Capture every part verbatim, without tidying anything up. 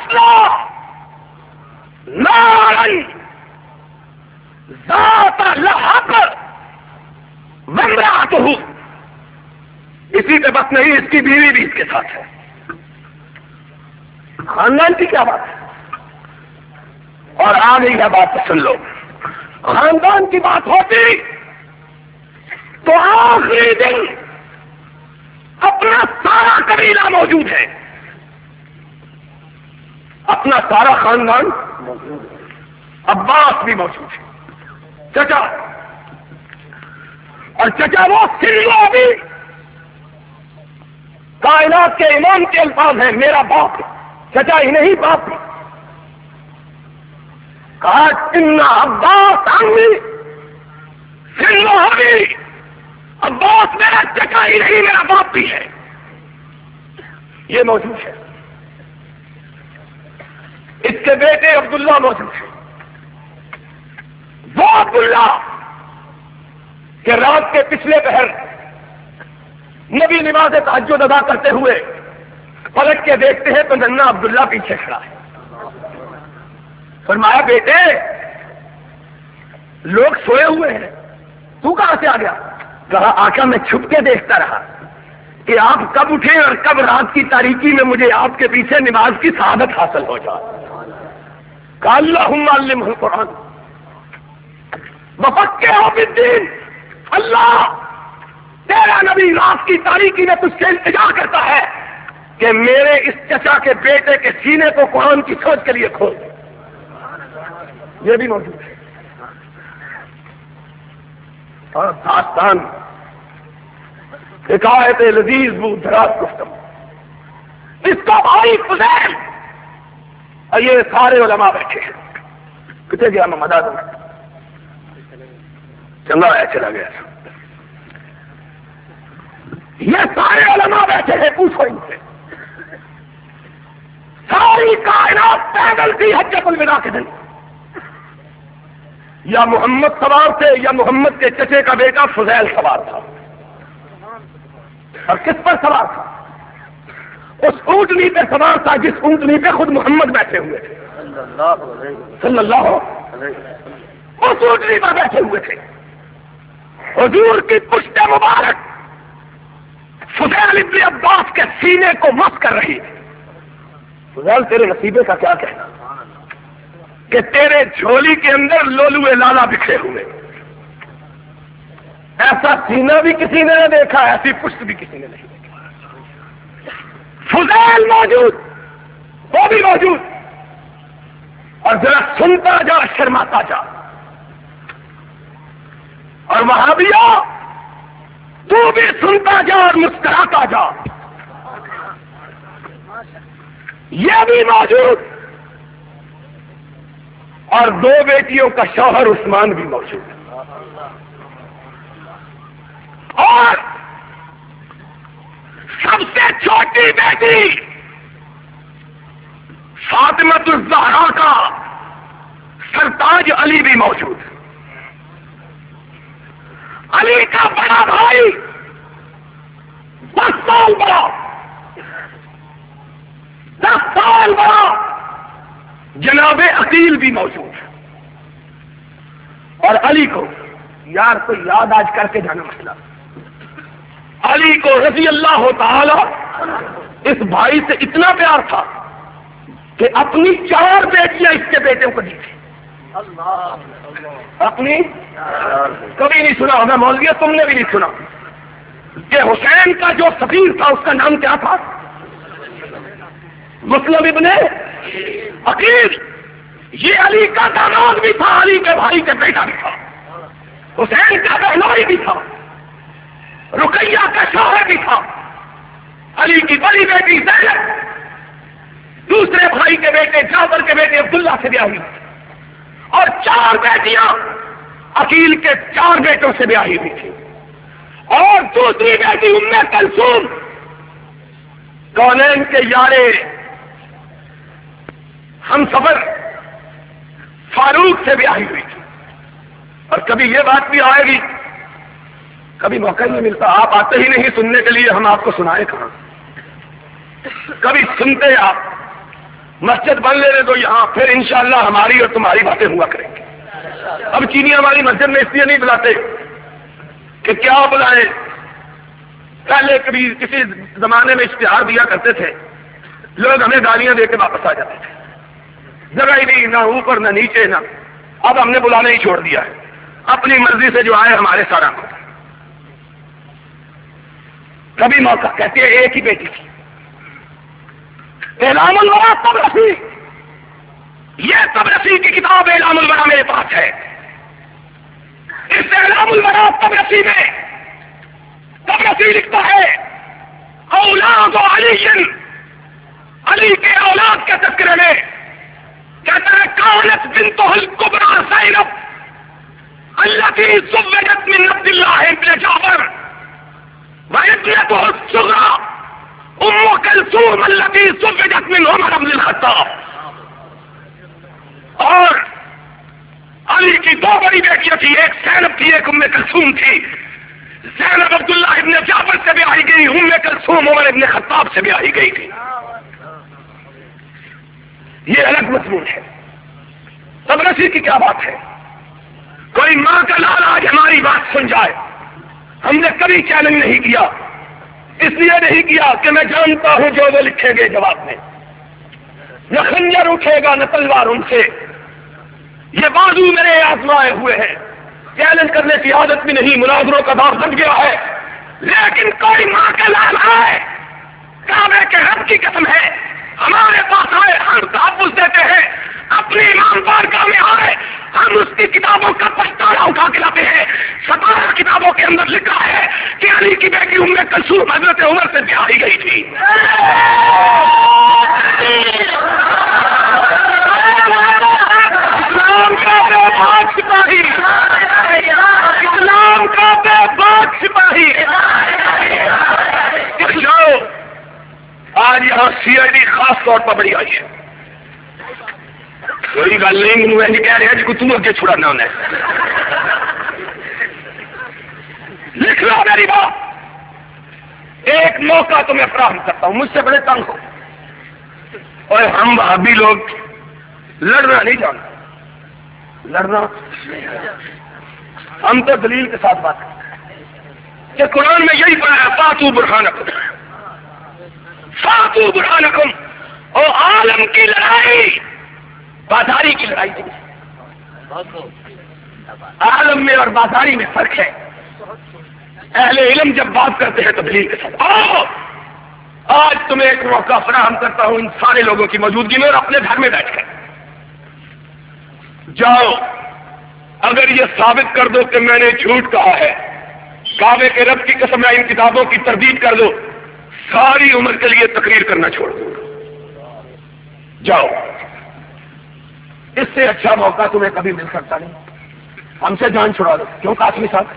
تسلا نارن ذات لہب وامرأتہ، اسی پہ بس نہیں، اس کی بیوی بھی اس کے ساتھ ہے. خاندان کی کیا بات ہے؟ اور آ گئی ہے بات تو سن لو. خاندان کی بات ہوتی تو آخری دن اپنا سارا قبیلہ موجود ہے، اپنا سارا خاندان موجود ہے، عباس بھی موجود ہے، چچا، اور چچا وہ سلوا بھی کائنات کے امام کے الفاظ ہیں، میرا باپ، چچا ہی نہیں باپ بھی. کہا ان عباس عمی سلوا بھی، عباس میرا چچا ہی نہیں میرا باپ بھی ہے. یہ موجود ہے. اس کے بیٹے عبداللہ موجود ہے. وہ عبداللہ کہ رات کے پچھلے پہر نبی نماز تہجد ادا کرتے ہوئے پلٹ کے دیکھتے ہیں تو ننا عبداللہ پیچھے کھڑا ہے. فرمایا بیٹے لوگ سوئے ہوئے ہیں، تو کہاں سے آ گیا؟ کہا آقا میں چھپ کے دیکھتا رہا کہ آپ کب اٹھے اور کب رات کی تاریکی میں مجھے آپ کے پیچھے نماز کی سعادت حاصل ہو جائے. کہا اللہم علمہ القرآن وفقہہ فی الدین. اللہ تیرا نبی رات کی تاریکی میں تجھ سے التجا کرتا ہے کہ میرے اس چچا کے بیٹے کے سینے کو قرآن کی سوچ کے لیے کھول. یہ بھی موجود ہے. اور داستان حکایت لذیذ بو دراز گفتم، اس کا بھائی فضیل، اور یہ سارے علماء بیٹھے ہیں. کتنے گیا میں مدد چنگا ہے چلا گیا. یہ سارے علماء بیٹھے ہیں، پوچھو ان سے. ساری کائنات پیدل تھی حجۃ الوداع کے دن. یا محمد سوار تھے یا محمد کے چچے کا بیٹا فضیل سوار تھا. اور کس پر سوار تھا؟ اس اونٹنی پہ سوار تھا جس اونٹنی پہ خود محمد بیٹھے ہوئے تھے صلی اللہ علیہ وسلم. اس اونٹنی پر بیٹھے ہوئے تھے. حضور کی پشت مبارک فضیل ابن عباس کے سینے کو مس کر رہی تھی. فضیل تیرے نصیبے کا کیا کہنا کہ تیرے جھولی کے اندر لولوے لالا بکھرے ہوئے. ایسا سینہ بھی کسی نے نہ دیکھا، ایسی پشت بھی کسی نے نہیں دیکھا. فضیل موجود، وہ بھی موجود. اور ذرا سنتا جا شرماتا جا. اور وہابیہ تو بھی سنتا جا اور مسکراتا جا. یہ بھی موجود. اور دو بیٹیوں کا شوہر عثمان بھی موجود ہے. اور سب سے چھوٹی بیٹی فاطمہ الزہرا کا سرتاج علی بھی موجود ہے. علی کا بڑا بھائی دس سال بڑا دس سال بڑا جناب عقیل بھی موجود ہے. اور علی کو یار تو یاد آج کر کے جانا مسئلہ، علی کو رضی اللہ تعالی اس بھائی سے اتنا پیار تھا کہ اپنی چار بیٹیاں اس کے بیٹوں کو دی تھی. اپنی کبھی نہیں سنا ہوگا مولوی، تم نے بھی نہیں سنا کہ حسین کا جو سفیر تھا اس کا نام کیا تھا؟ مسلم ابن عقیل. یہ علی کا داماد بھی تھا، علی کے بھائی کا بیٹا بھی تھا، حسین کا بہنوئی بھی تھا، رقیہ کا شوہر بھی تھا. علی کی بڑی بیٹی زینب دوسرے بھائی کے بیٹے جعفر کے بیٹے عبداللہ سے بیاہی، اور چار بیٹیاں عقیل کے چار بیٹوں سے بیاہی ہوئی تھی. اور دوسری بیٹی ام کلثوم کونین کے یارے ہم سفر فاروق سے بیاہی ہوئی تھی. اور کبھی یہ بات بھی آئے گی، کبھی موقع نہیں ملتا، آپ آتے ہی نہیں سننے کے لیے، ہم آپ کو سنائے کہاں. کبھی سنتے آپ مسجد بن لینے دو یہاں، پھر انشاءاللہ ہماری اور تمہاری باتیں ہوا کریں گے۔ اب چینی ہماری مسجد میں اس لیے نہیں بلاتے کہ کیا بلائیں، پہلے کبھی کسی زمانے میں اشتہار دیا کرتے تھے، لوگ ہمیں گالیاں دے کے واپس آ جاتے تھے، جگہ ہی نہیں، نہ اوپر نہ نیچے نہ۔ اب ہم نے بلانا ہی چھوڑ دیا ہے، اپنی مرضی سے جو آئے ہمارے سارا کو۔ کبھی موقع کہتے ہیں ایک ہی بیٹی تھی، اعلام الورا طبرسی، یہ طبرسی کی کتاب اعلام الورا میرے پاس ہے۔ اس اعلام الورا طبرسی میں طبرسی لکھتا ہے اولاد علی، علی کے اولاد کے تذکرے میں کہتا ہے کانت بنتہ الکبریٰ زینب التی زوجت من عبد اللہ بن جعفر وابنتہ الصغریٰ ام کلثوم التی زوجت من عمر بن الخطاب۔ اور علی کی دو بڑی بیٹیاں تھی، ایک زینب تھی ایک ام کلثوم تھی۔ زینب عبداللہ ابن جعفر سے بھی آئی گئی، ام کلثوم عمر ابن خطاب سے بھی آئی گئی تھی۔ یہ الگ مضمون ہے۔ طبرسی کی کیا بات ہے؟ کوئی ماں کا لال آج ہماری بات سن جائے، ہم نے کبھی چیلنج نہیں کیا، اس لیے نہیں کیا کہ میں جانتا ہوں جو وہ لکھیں گے جواب میں، نہ خنجر اٹھے گا نہ تلوار ان سے، یہ بازو میرے آزمائے ہوئے ہیں، چیلنج کرنے کی عادت بھی نہیں، مناظروں کا دور بن گیا ہے۔ لیکن کوئی ماں کا لال آئے، کعبے کے رب کی قسم ہے ہمارے پاس آئے، ہم تحفظ دیتے ہیں، اپنی ایمان بارگاہ میں آئے، ہم اس کی کتابوں کا پچھتاڑا اٹھا کے لاتے ہیں۔ ستارہ کتابوں کے اندر لکھا ہے کہ علی کی بیٹی ام کلثوم حضرت عمر سے بیاہی گئی تھی۔ اسلام کا بے باک سپاہی، اسلام کا بے باک سپاہی، جاؤ آج یہاں سی آئی ڈی خاص طور پر بڑی آئی ہے۔ کوئی گل نہیں، مجھے کہہ رہے جی کو تم اگے چھڑانا انہیں، لکھ لو میری بات۔ ایک موقع تو میں فراہم کرتا ہوں، مجھ سے بڑے تنگ ہو، اور ہم وہابی لوگ لڑنا نہیں جانتے، لڑنا ہم تو دلیل کے ساتھ بات کرتے ہیں کہ قرآن میں یہی پڑھا ہے فاتو برہانکم، فاتو برہانکم۔ اور عالم کی لڑائی بازاری کی لڑائی نہیں، عالم میں اور بازاری میں فرق ہے۔ اہل علم جب بات کرتے ہیں تو دلیل کے ساتھ آؤ۔ آج تمہیں ایک موقع فراہم کرتا ہوں ان سارے لوگوں کی موجودگی میں، اور اپنے گھر میں بیٹھ کر جاؤ، اگر یہ ثابت کر دو کہ میں نے جھوٹ کہا ہے، کعبے کے رب کی قسم ان کتابوں کی تردید کر دو، ساری عمر کے لیے تقریر کرنا چھوڑ دو۔ جاؤ، اس سے اچھا موقع تمہیں کبھی مل سکتا نہیں، ہم سے جان چھڑا دو۔ کیوں قاسمی صاحب؟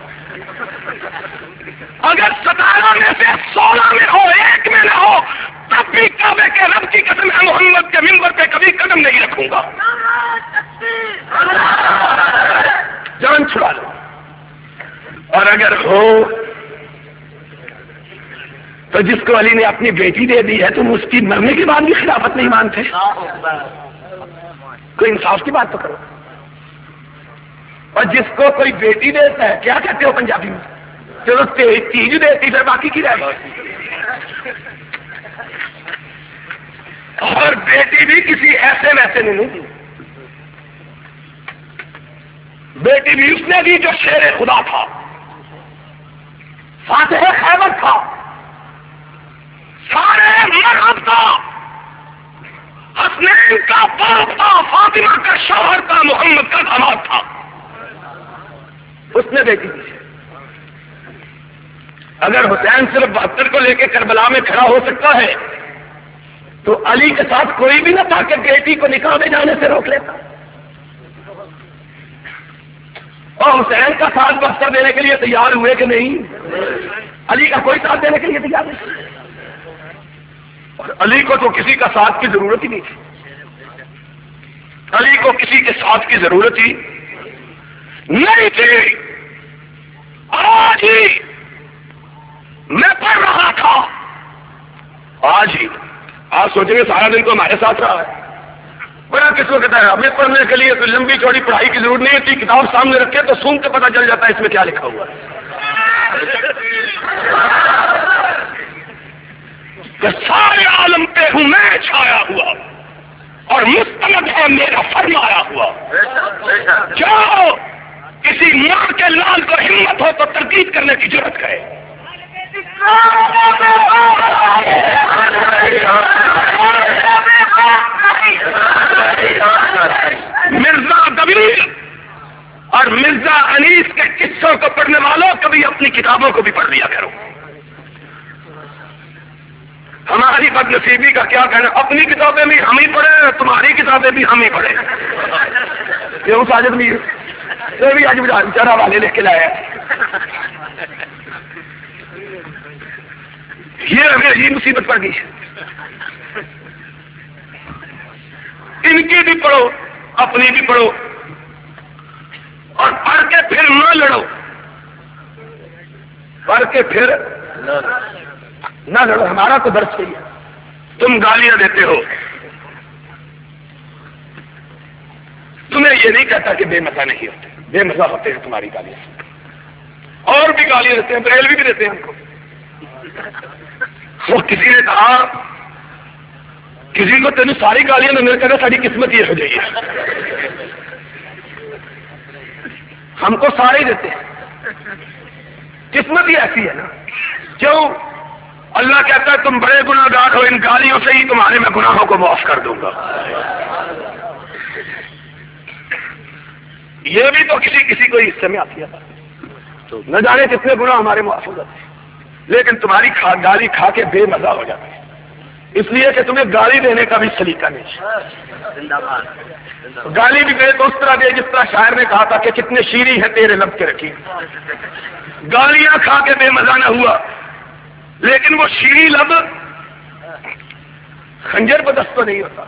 اگر ستارہ میں سے سولہ میں ہو، ایک میں نہ ہو، تب بھی کعبے کے رب کی قسم ہے محمد کے منبر پہ کبھی قدم نہیں رکھوں گا۔ جان چھڑا لو۔ اور اگر ہو تو جس کو علی نے اپنی بیٹی دے دی ہے تم اس کی مرنے کے بعد بھی خلافت نہیں مانتے؟ کوئی انصاف کی بات تو کرو۔ اور جس کو کوئی بیٹی دیتا ہے، کیا کہتے ہو پنجابی میں؟ چلو تیج دیتی پھر باقی کی رہ گئی۔ اور بیٹی بھی کسی ایسے ویسے نے نہیں دی، بیٹی بھی اس نے دی جو شیر خدا تھا، فاتح خیبر تھا، سارے مرحب تھا، حسنین کا باپ تھا، فاطمہ کا شوہر تھا، محمد کا داماد تھا، اس نے بیٹی دی۔ اگر حسین صرف بہتر کو لے کے کربلا میں کھڑا ہو سکتا ہے تو علی کے ساتھ کوئی بھی نہ تھا کہ بیٹی کو نکاح میں جانے سے روک لیتا، اور حسین کا ساتھ بہتر دینے کے لیے تیار ہوئے کہ نہیں؟ علی کا کوئی ساتھ دینے کے لیے تیار نہیں، اور علی کو تو کسی کا ساتھ کی ضرورت ہی نہیں تھی، علی کو کسی کے ساتھ کی ضرورت ہی نہیں تھی۔ آج ہی میں پڑھ رہا تھا، آج ہی آپ سوچیں گے سارا دن تو ہمارے ساتھ رہا ہے، بڑا کس کو کہتا ہے ہمیں پڑھنے کے لیے کوئی لمبی چوڑی پڑھائی کی ضرورت نہیں ہوتی، کتاب سامنے رکھے تو سون کے پتہ چل جاتا ہے اس میں کیا لکھا ہوا ہے. کہ سارے عالم پہ ہوں میں چھایا ہوا اور مستند ہے میرا فرمایا ہوا. جاؤ کسی ماں کے لال کو ہمت ہو تو ترکیب کرنے کی ضرورت کرے. مرزا دبیر اور مرزا انیس کے قصوں کو پڑھنے والوں کبھی اپنی کتابوں کو بھی پڑھ لیا کرو. ہماری بد نصیبی کا کیا کہنا، اپنی کتابیں بھی ہم ہی پڑھیں، تمہاری کتابیں بھی ہم ہی پڑھیں. یہ ساجد میر یہ بھی آج بیچارہ والے لکھ کے لایا. یہ ہمیں عجیب مصیبت پڑ گئی. ان کی بھی پڑھو اپنی بھی پڑھو اور پڑھ کے پھر نہ لڑو. پڑھ کے پھر نہ لڑو. ہمارا تو درد صحیح ہے. تم گالیاں دیتے ہو، تمہیں یہ نہیں کہتا کہ بے مزہ نہیں ہوتے، بے مزہ ہوتے ہیں تمہاری گالیاں. اور بھی گالیاں دیتے ہیں، بریلوی بھی دیتے ہیں ہم کو. وہ کسی نے کہا کسی کو تینوں ساری گالیاں میں نے کہا ساری قسمت یہ ہو جائیے. ہم کو سارے ہی دیتے ہیں، قسمت ہی ایسی ہے نا. کیوں؟ اللہ کہتا ہے تم بڑے گناہ گار ہو، ان گالیوں سے ہی تمہارے میں گناہوں کو معاف کر دوں گا. یہ بھی تو کسی کسی کو حصے میں آتی ہے، تو نہ جانے کتنے گناہ ہمارے معاف ہو جاتے ہیں. لیکن تمہاری کھا گالی کھا کے بے مزہ ہو جاتا ہے، اس لیے کہ تمہیں گالی دینے کا بھی سلیقہ نہیں. گالی بھی دے تو اس طرح دے جس طرح شاعر نے کہا تھا کہ کتنے شیریں ہیں تیرے لب کے رکھی. گالیاں کھا کے بے مزہ نہ ہوا، لیکن وہ شیریں لب خنجر بدست تو نہیں ہوتا.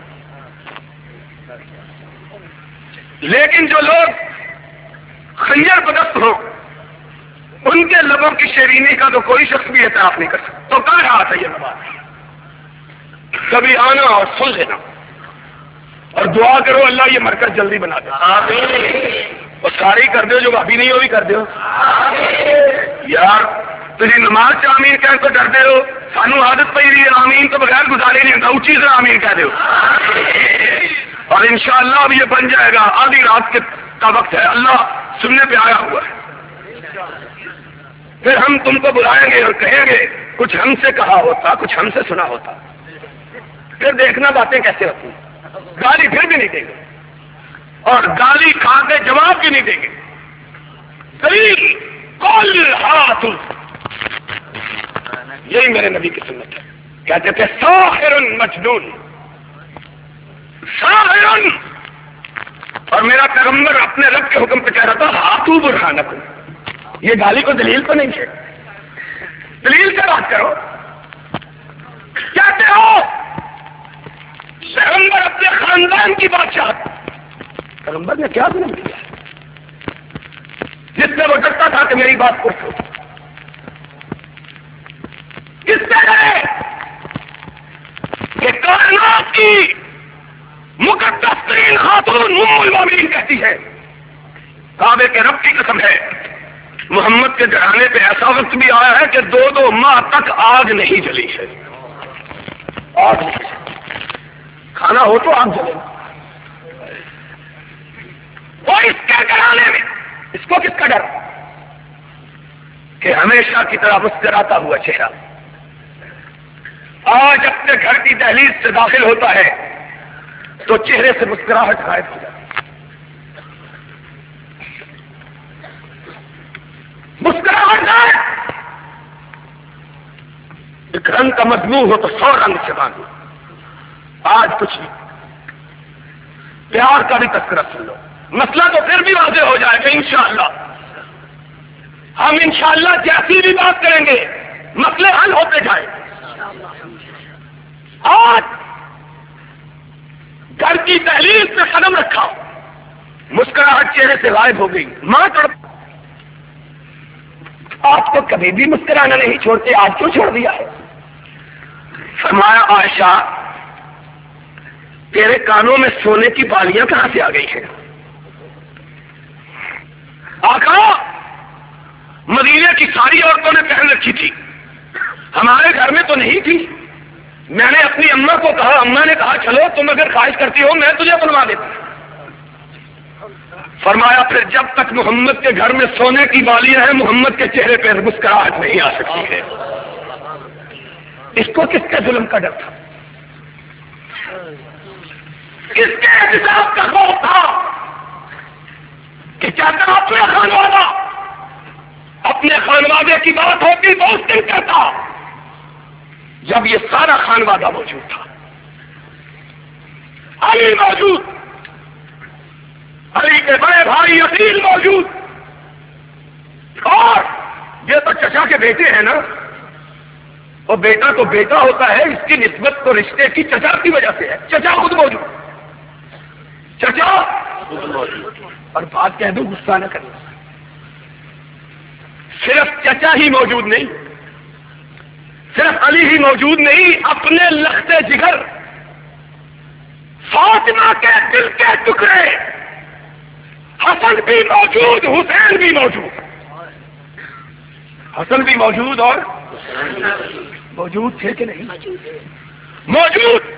لیکن جو لوگ خنجر بدست ہو ان کے لبوں کی شیرینی کا تو کوئی شخص بھی اعتراف نہیں کر سکتا. تو کہہ رہا تھا یہ بات، کبھی آنا اور سن لینا اور دعا کرو اللہ یہ مرکز جلدی بنا دے. اور سارے ہی کر دو، جو ابھی نہیں ہو بھی کر دو. یار تیری نماز سے آمین کہہ تو ڈرتے ہو، سانو عادت پی رہی ہے آمین تو بغیر گزارے نہیں ہوتا، اونچی سے آمین کہہ دو. اور انشاءاللہ اب یہ بن جائے گا. آدھی رات کے کا وقت ہے، اللہ سننے پہ آیا ہوا ہے. پھر ہم تم کو بلائیں گے اور کہیں گے کچھ ہم سے کہا ہوتا، کچھ ہم سے سنا ہوتا. پھر دیکھنا باتیں کیسے ہوتی ہیں. گالی پھر بھی نہیں دیں گے اور گالی کھا کے جواب بھی نہیں دیں گے. دلیل کل ہاتھ، یہی میرے نبی کی سنت ہے. کہتے تھے ساحر مجنون، ساحر. اور میرا پیغمبر اپنے رب کے حکم پہ کہہ رہا تھا ہاتھوں برہانکم. یہ گالی کو دلیل تو نہیں ہے، دلیل سے بات کرو. کہتے ہو پیغمبر اپنے خاندان کی بادشاہ، پیغمبر نے کیا ظلم کیا جس میں وہ ڈرتا تھا کہ میری بات کو سو. کس سے ڈرے کہ کائنات کی مقدس ترین خاتون ام المومنین کہتی ہے کعبے کے رب کی قسم ہے محمد کے گھرانے پہ ایسا وقت بھی آیا ہے کہ دو دو ماہ تک آگ نہیں جلی ہے. آگ نہیں جلی. کھانا ہو تو آگ جلے گا. اور اس کے گھرانے میں اس کو کس کا ڈر کہ ہمیشہ کی طرح مسکراتا ہوا چہرہ آج اپنے گھر کی دہلیز سے داخل ہوتا ہے تو چہرے سے مسکراہٹ غائب ہو جاتی. مسکراہٹ ہے. ایک رنگ کا مضمون ہو تو سو رنگ سے باندھو. آج کچھ نہیں، پیار کا بھی تذکرہ سن لو. مسئلہ تو پھر بھی واضح ہو جائے گا انشاءاللہ. ہم انشاءاللہ جیسی بھی بات کریں گے مسئلے حل ہوتے جائیں. آج گھر کی دہلیز پہ قدم رکھا، مسکراہٹ چہرے سے غائب ہو گئی. ماں تڑپ، آپ کو کبھی بھی مسکرانا نہیں چھوڑتے، آج کیوں چھوڑ دیا ہے؟ فرمایا عائشہ تیرے کانوں میں سونے کی بالیاں کہاں سے آ گئی ہیں؟ آقا مدینے کی ساری عورتوں نے پہن رکھی تھی، ہمارے گھر میں تو نہیں تھی. میں نے اپنی اماں کو کہا، اماں نے کہا چلو تم اگر خواہش کرتی ہو میں تجھے بنوا دیتا. فرمایا پھر جب تک محمد کے گھر میں سونے کی بالیاں ہیں محمد کے چہرے پہ مسکراہٹ نہیں آ سکتی ہے. اس کو کس کے ظلم کا ڈر تھا؟ کس کے احتساب کا خوف تھا کہ چاہتا اپنے خانوادہ اپنے خانوادے کی بات ہوتی تو اس دن کہتا جب یہ سارا خانوادہ موجود تھا. علی موجود، علی کے بڑے بھائی عقیل موجود، اور یہ تو چچا کے بیٹے ہیں نا، اور بیٹا تو بیٹا ہوتا ہے، اس کی نسبت تو رشتے کی چچا کی وجہ سے ہے. چچا خود موجود، چچا خود موجود. اور بات کہہ دوں غصہ نہ کرنا، صرف چچا ہی موجود نہیں، صرف علی ہی موجود نہیں، اپنے لختے جگر فاطمہ کے دل کے ٹکڑے حسن بھی موجود، حسین بھی موجود. حسن بھی موجود اور موجود تھے کہ نہیں؟ موجود.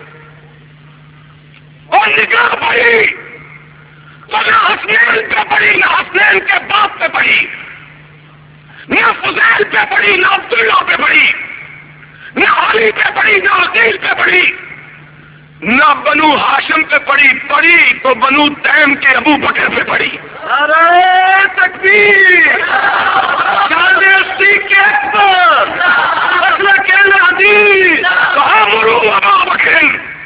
اور نگاہ پڑی تو نہ حسنین پہ پڑی، نہ حسنین کے باپ پہ پڑی، نہ فضیل پہ پڑی، نہ عبداللہ پہ پڑی، نہ علی پہ پڑی، نہ عقیل پہ پڑی، نہ بنو ہاشم پہ پڑی. پڑی تو بنو تیم کے ابو بکر پہ پڑی. نعرہ تکبیر، شان صدیق اکبر، مسلک الحدیث، فامروا ابا بکر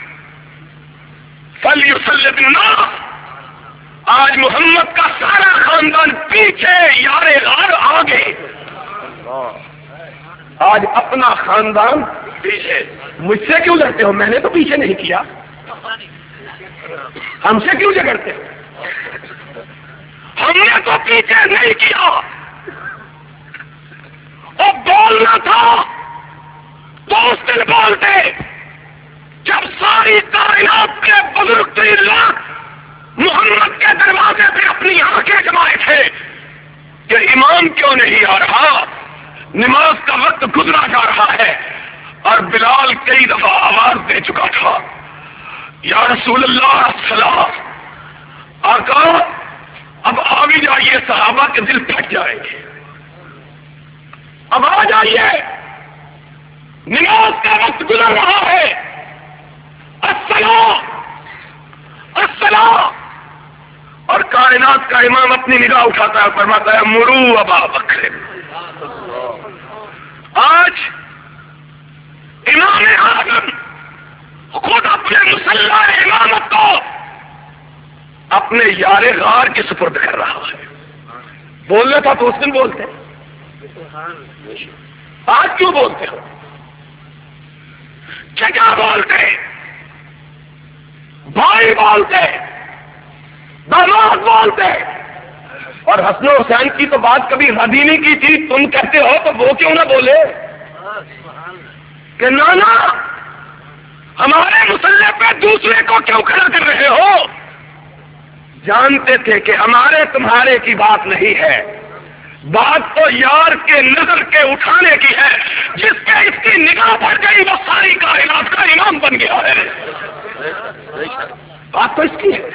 فلیصلی بالناس. آج محمد کا سارا خاندان پیچھے، یار غار آگے. آج اپنا خاندان پیچھے. مجھ سے کیوں لڑتے ہو؟ میں نے تو پیچھے نہیں کیا. ہم سے کیوں جھگڑتے ہو؟ ہم نے تو پیچھے نہیں کیا. اور بولنا تھا تو اس دن بولتے جب ساری کائنات کے بزرگ ترین لاکھ محمد کے دروازے پہ اپنی آنکھیں جمائے تھے کہ امام کیوں نہیں آ رہا، نماز کا وقت گزرا جا رہا ہے. اور بلال کئی دفعہ آواز دے چکا تھا یا رسول اللہ السلام. آقا اب آ بھی جائیے، صحابہ کے دل پھٹ جائیں گے. اب آ جائیے، نماز کا وقت گزر رہا ہے. السلام السلام. اور کائنات کا امام اپنی نگاہ اٹھاتا ہے، فرماتا ہے مرو ابا بکر. آج امام اعظم خود اپنے مسلح امامت کو اپنے یار غار کے سپرد کر رہا ہے. بولنا تھا تو اس دن بولتے، آج کیوں بولتے ہو؟ چچا بولتے، بھائی بولتے، داماد بولتے. اور حسن و حسین کی تو بات کبھی رد ہی نہیں کی تھی، تم کہتے ہو تو وہ کیوں نہ بولے کہ نانا ہمارے مسلح پہ دوسرے کو کیوں کھڑا کر رہے ہو؟ جانتے تھے کہ ہمارے تمہارے کی بات نہیں ہے، بات تو یار کے نظر کے اٹھانے کی ہے. جس پہ اس کی نگاہ پڑ گئی وہ ساری کائنات کا امام بن گیا ہے. بات تو اس کی ہے،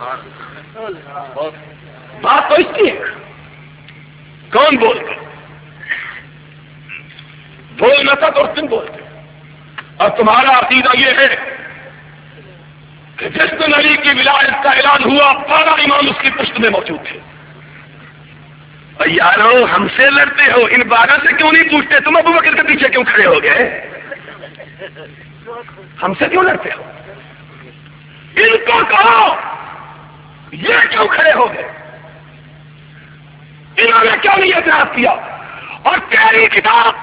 بات تو اس کی ہے. کون بولتے؟ بولنا تھا تو اس دن بولتے. اور تمہارا عقیدہ یہ ہے کہ جس دن علی کی ولایت کا اعلان ہوا بارہ امام اس کی پشت میں موجود تھے. اور یارو ہم سے لڑتے ہو، ان بارہ سے کیوں نہیں پوچھتے تم ابو بکر کے پیچھے کیوں کھڑے ہو گئے؟ ہم سے کیوں لڑتے ہو؟ ان کو کہو یہ کیوں کھڑے ہو گئے؟ انہوں نے کیوں نہیں اعتراض کیا؟ اور تیری کتاب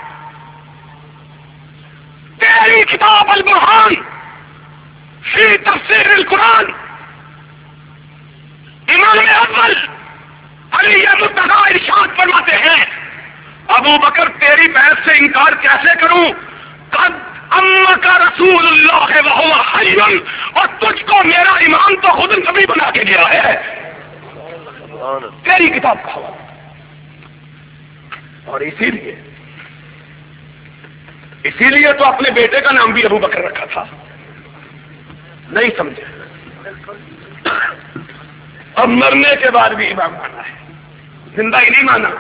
تیری کتاب البرہان فی تفسیر القرآن، امام اول علی مرتضیٰ ارشاد فرماتے ہیں ابو بکر تیری بحث سے انکار کیسے کروں؟ قد اما کا رسول اللہ ہے وہ حی، اور تجھ کو میرا امام تو خود نبی بنا کے گیا ہے، تیری کتاب کا حوالہ۔ اور اسی لیے اسی لیے تو اپنے بیٹے کا نام بھی ابو بکر رکھا تھا، نہیں سمجھے؟ اب مرنے کے بعد بھی امام مانا ہے، زندہ ہی نہیں مانا۔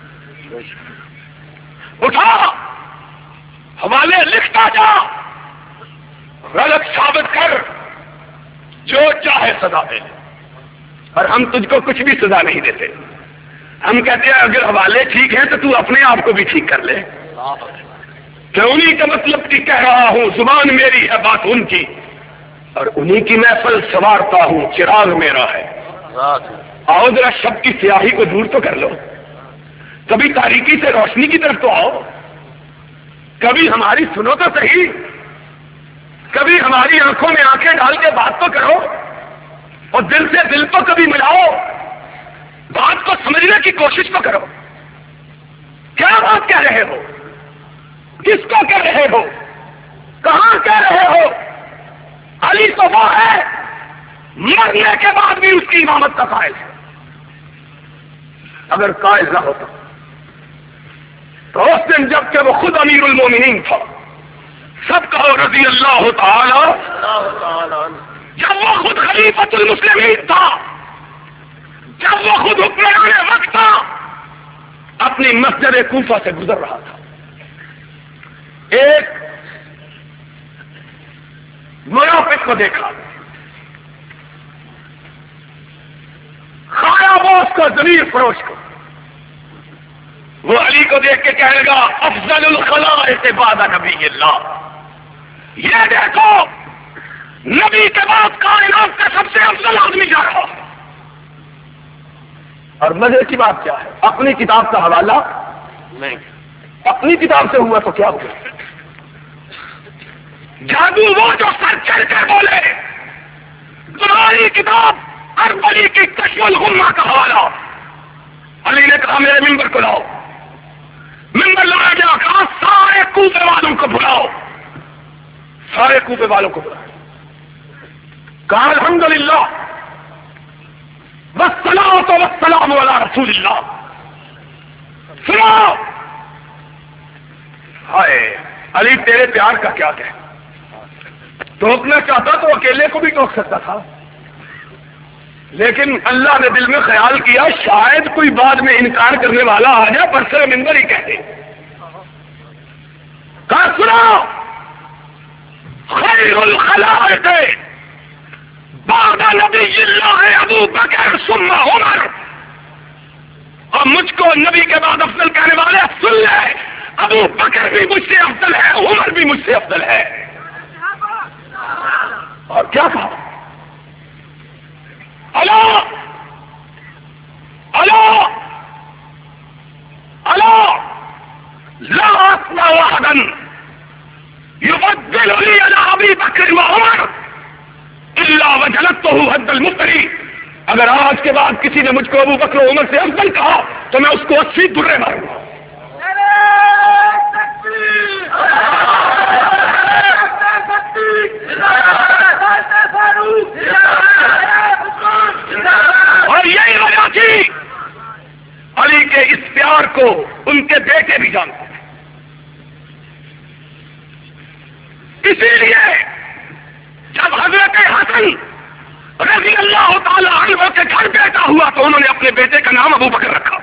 اٹھا حوالے لکھتا جا، غلط ثابت کر، جو چاہے سزا دے، اور ہم تجھ کو کچھ بھی سزا نہیں دیتے۔ ہم کہتے ہیں اگر حوالے ٹھیک ہیں تو تو اپنے آپ کو بھی ٹھیک کر لے، کہ انہی کا مطلب کی کہہ رہا ہوں، زبان میری ہے بات ان کی، اور انہی کی محفل سنوارتا ہوں، چراغ میرا ہے۔ آؤ ذرا شب کی سیاہی کو دور تو کر لو، کبھی تاریکی سے روشنی کی طرف تو آؤ، کبھی ہماری سنو تو صحیح، کبھی ہماری آنکھوں میں آنکھیں ڈال کے بات تو کرو، اور دل سے دل تو کبھی ملاؤ، بات کو سمجھنے کی کوشش تو کرو۔ کیا بات کہہ رہے ہو؟ کس کو کہہ رہے ہو؟ کہاں کہہ رہے ہو؟ علی تو وہ ہے مرنے کے بعد بھی اس کی امامت کا قائل ہے، اگر قائل نہ ہوتا تو اس دن جب کہ وہ خود امیر المومنین تھا، سب کہو رضی اللہ تعالی، جب وہ خود خلیفۃ المسلمین تھا، جب وہ خود حکمران وقت تھا، اپنی مسجد کوفہ سے گزر رہا تھا، ایک منافق کو دیکھا، خایا بوس کو، ضمیر فروش کو، وہ علی کو دیکھ کے کہے گا افضل الخلائق بعد نبی اللہ، یہ دیکھو نبی کے بعد کائنات کا سب سے افضل آدمی جا رہا۔ اور مزے کی بات کیا ہے؟ اپنی کتاب کا حوالہ نہیں، اپنی کتاب سے ہوا تو کیا ہوا؟ جادو وہ جو سر چڑھ کر بولے تمہاری کتاب اربلی کی کشف الغمہ کا حوالہ، علی نے کہا میرے ممبر کو لاؤ، ممبر لایا گیا، کہا سارے کوفے والوں کو بلاؤ، سارے کوفے والوں کو بلاؤ، کہا الحمدللہ والصلاۃ والسلام علی رسول اللہ، سنو۔ ہائے علی تیرے پیار کا کیا کہ ٹوکنا چاہتا تو اکیلے کو بھی ٹوک سکتا تھا، لیکن اللہ نے دل میں خیال کیا شاید کوئی بعد میں انکار کرنے والا آ جائے، برسر منبر ہی کہتے، کہا سنو خیر الخلائق بعد نبی اللہ ابو بکر ثم عمر، اور مجھ کو نبی کے بعد افضل کہنے والے سن لے، ابو بکر بھی مجھ سے افضل ہے، عمر بھی مجھ سے افضل ہے۔ اور کیا کہا؟ اللہ اللہ اللہ لا اسمع احدا يفضل لي على ابي بکر وعمر الا وجلدته حد المفتری، اگر آج کے بعد کسی نے مجھ کو ابو بکر و عمر سے افضل کہا تو میں اس کو اسی درے ماروں گا۔ اور یہی وجہ تھی علی کے اس پیار کو ان کے بیٹے بھی جانتے ہیں، اسی لیے جب حضرت حسن رضی اللہ تعالی عنہ کے گھر بیٹا ہوا تو انہوں نے اپنے بیٹے کا نام ابو بکر رکھا،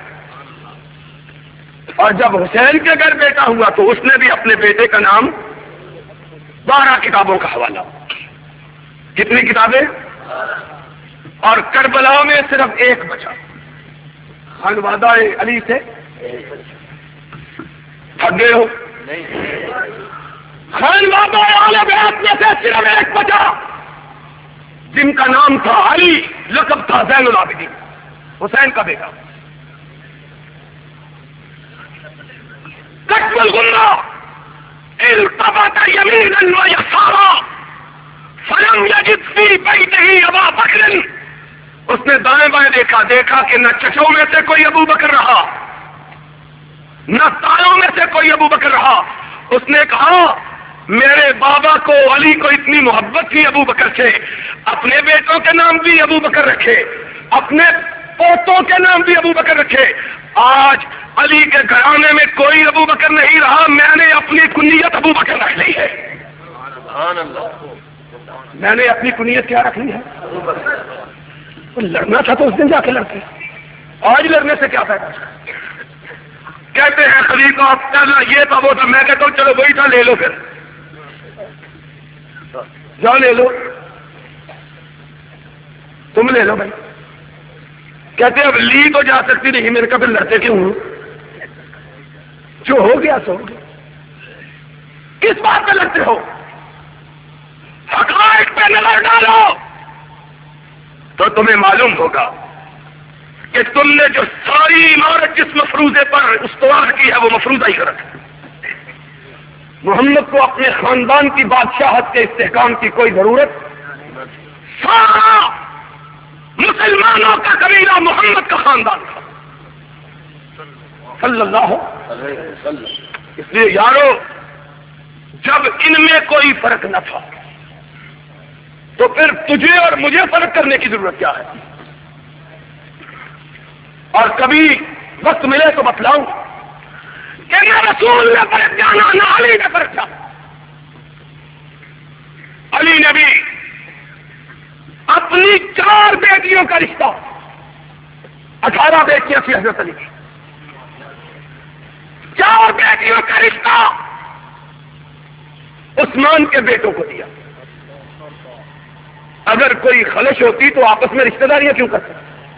اور جب حسین کے گھر بیٹا ہوا تو اس نے بھی اپنے بیٹے کا نام، بارہ کتابوں کا حوالہ، کتنی کتابیں؟ اور کربلا میں صرف ایک بچا، خانوادہ علی سے تھک گئے ہو؟ خانوادہ آل بیت میں سے صرف ایک بچا جن کا نام تھا علی، لقب تھا زین العابدین، حسین کا بیٹا۔ کشف الغمہ التفت یمینا ویسارا فلم یجد فی بیتہ ابا بکر، اس نے دائیں بائیں دیکھا، دیکھا کہ نہ چچوں میں سے کوئی ابو بکر رہا، نہ تایوں میں سے کوئی ابو بکر رہا۔ اس نے کہا میرے بابا کو علی کو اتنی محبت تھی ابو بکر سے، اپنے بیٹوں کے نام بھی ابو بکر رکھے، اپنے پوتوں کے نام بھی ابو بکر رکھے۔ آج علی کے گھرانے میں کوئی ابو بکر نہیں رہا، میں نے اپنی کنیت ابو بکر رکھ لی ہے۔ میں نے اپنی کنیت کیا رکھ لی ہے؟ لڑنا تھا تو اس دن جا کے لڑتے، آج لڑنے سے کیا فائدہ؟ کہتے ہیں خلیفہ پہلا یہ تھا وہ تھا، میں کہتا ہوں چلو وہی تھا، لے لو پھر جاؤ لے لو، تم لے لو بھائی۔ کہتے اب لی تو جا سکتی نہیں، میرے کا پھر لڑتے کیوں ہوں؟ جو ہو گیا سو ہو گیا، کس بات پہ لڑتے ہو؟ حقائق پہ نظر ڈالو تو تمہیں معلوم ہوگا کہ تم نے جو ساری عمارت جس مفروضے پر استوار کی ہے وہ مفروضہ ہی غلط ہے۔ محمد کو اپنے خاندان کی بادشاہت کے استحکام کی کوئی ضرورت، سارا مسلمانوں کا قبیلہ محمد کا خاندان تھا صلی اللہ علیہ وسلم۔ اس لیے یارو جب ان میں کوئی فرق نہ تھا تو پھر تجھے اور مجھے فرق کرنے کی ضرورت کیا ہے؟ اور کبھی وقت ملے تو بتلاؤں کہ نہ رسول نے فرق جانا نہ علی نے فرق جانا۔ علی نے بھی اپنی چار بیٹیوں کا رشتہ، اٹھارہ بیٹیاں تھیں حضرت علی کی، چار بیٹیوں کا رشتہ عثمان کے بیٹوں کو دیا۔ اگر کوئی خلش ہوتی تو آپس میں رشتہ داریاں کیوں کرتے؟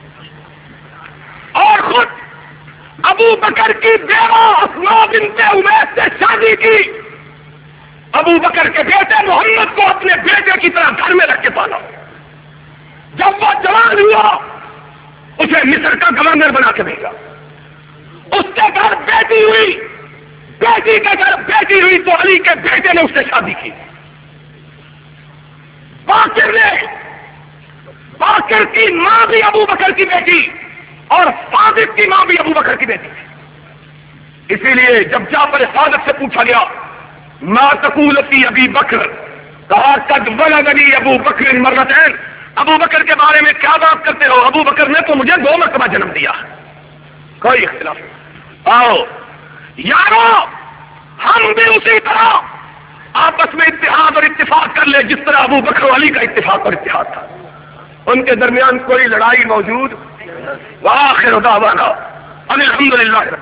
اور خود ابو بکر کی بیوہ اسماء بنت امیس سے شادی کی، ابو بکر کے بیٹے محمد کو اپنے بیٹے کی طرح گھر میں رکھ کے پالا۔ جب وہ جوان ہوا اسے مصر کا گورنر بنا کے بھیجا، اس کے گھر بیٹی ہوئی، بیٹی کے گھر بیٹی ہوئی تو علی کے بیٹے نے اس سے شادی کی۔ باقر نے، باقر کی ماں بھی ابو بکر کی بیٹی اور صادق کی ماں بھی ابو بکر کی بیٹی تھی۔ اسی لیے جب جعفر صادق سے پوچھا گیا ما تقول فی ابی بکر، کہا قد ولدنی ابو بکر مرتین، ابو بکر کے بارے میں کیا بات کرتے ہو؟ ابو بکر نے تو مجھے دو مرتبہ جنم دیا۔ کوئی اختلاف نہیں۔ آؤ یارو ہم بھی اسی طرح آپس میں اتحاد اور اتفاق کر لے جس طرح ابو بکر و علی کا اتفاق اور اتحاد تھا، ان کے درمیان کوئی لڑائی موجود۔ وآخر دعوانا ان الحمدللہ۔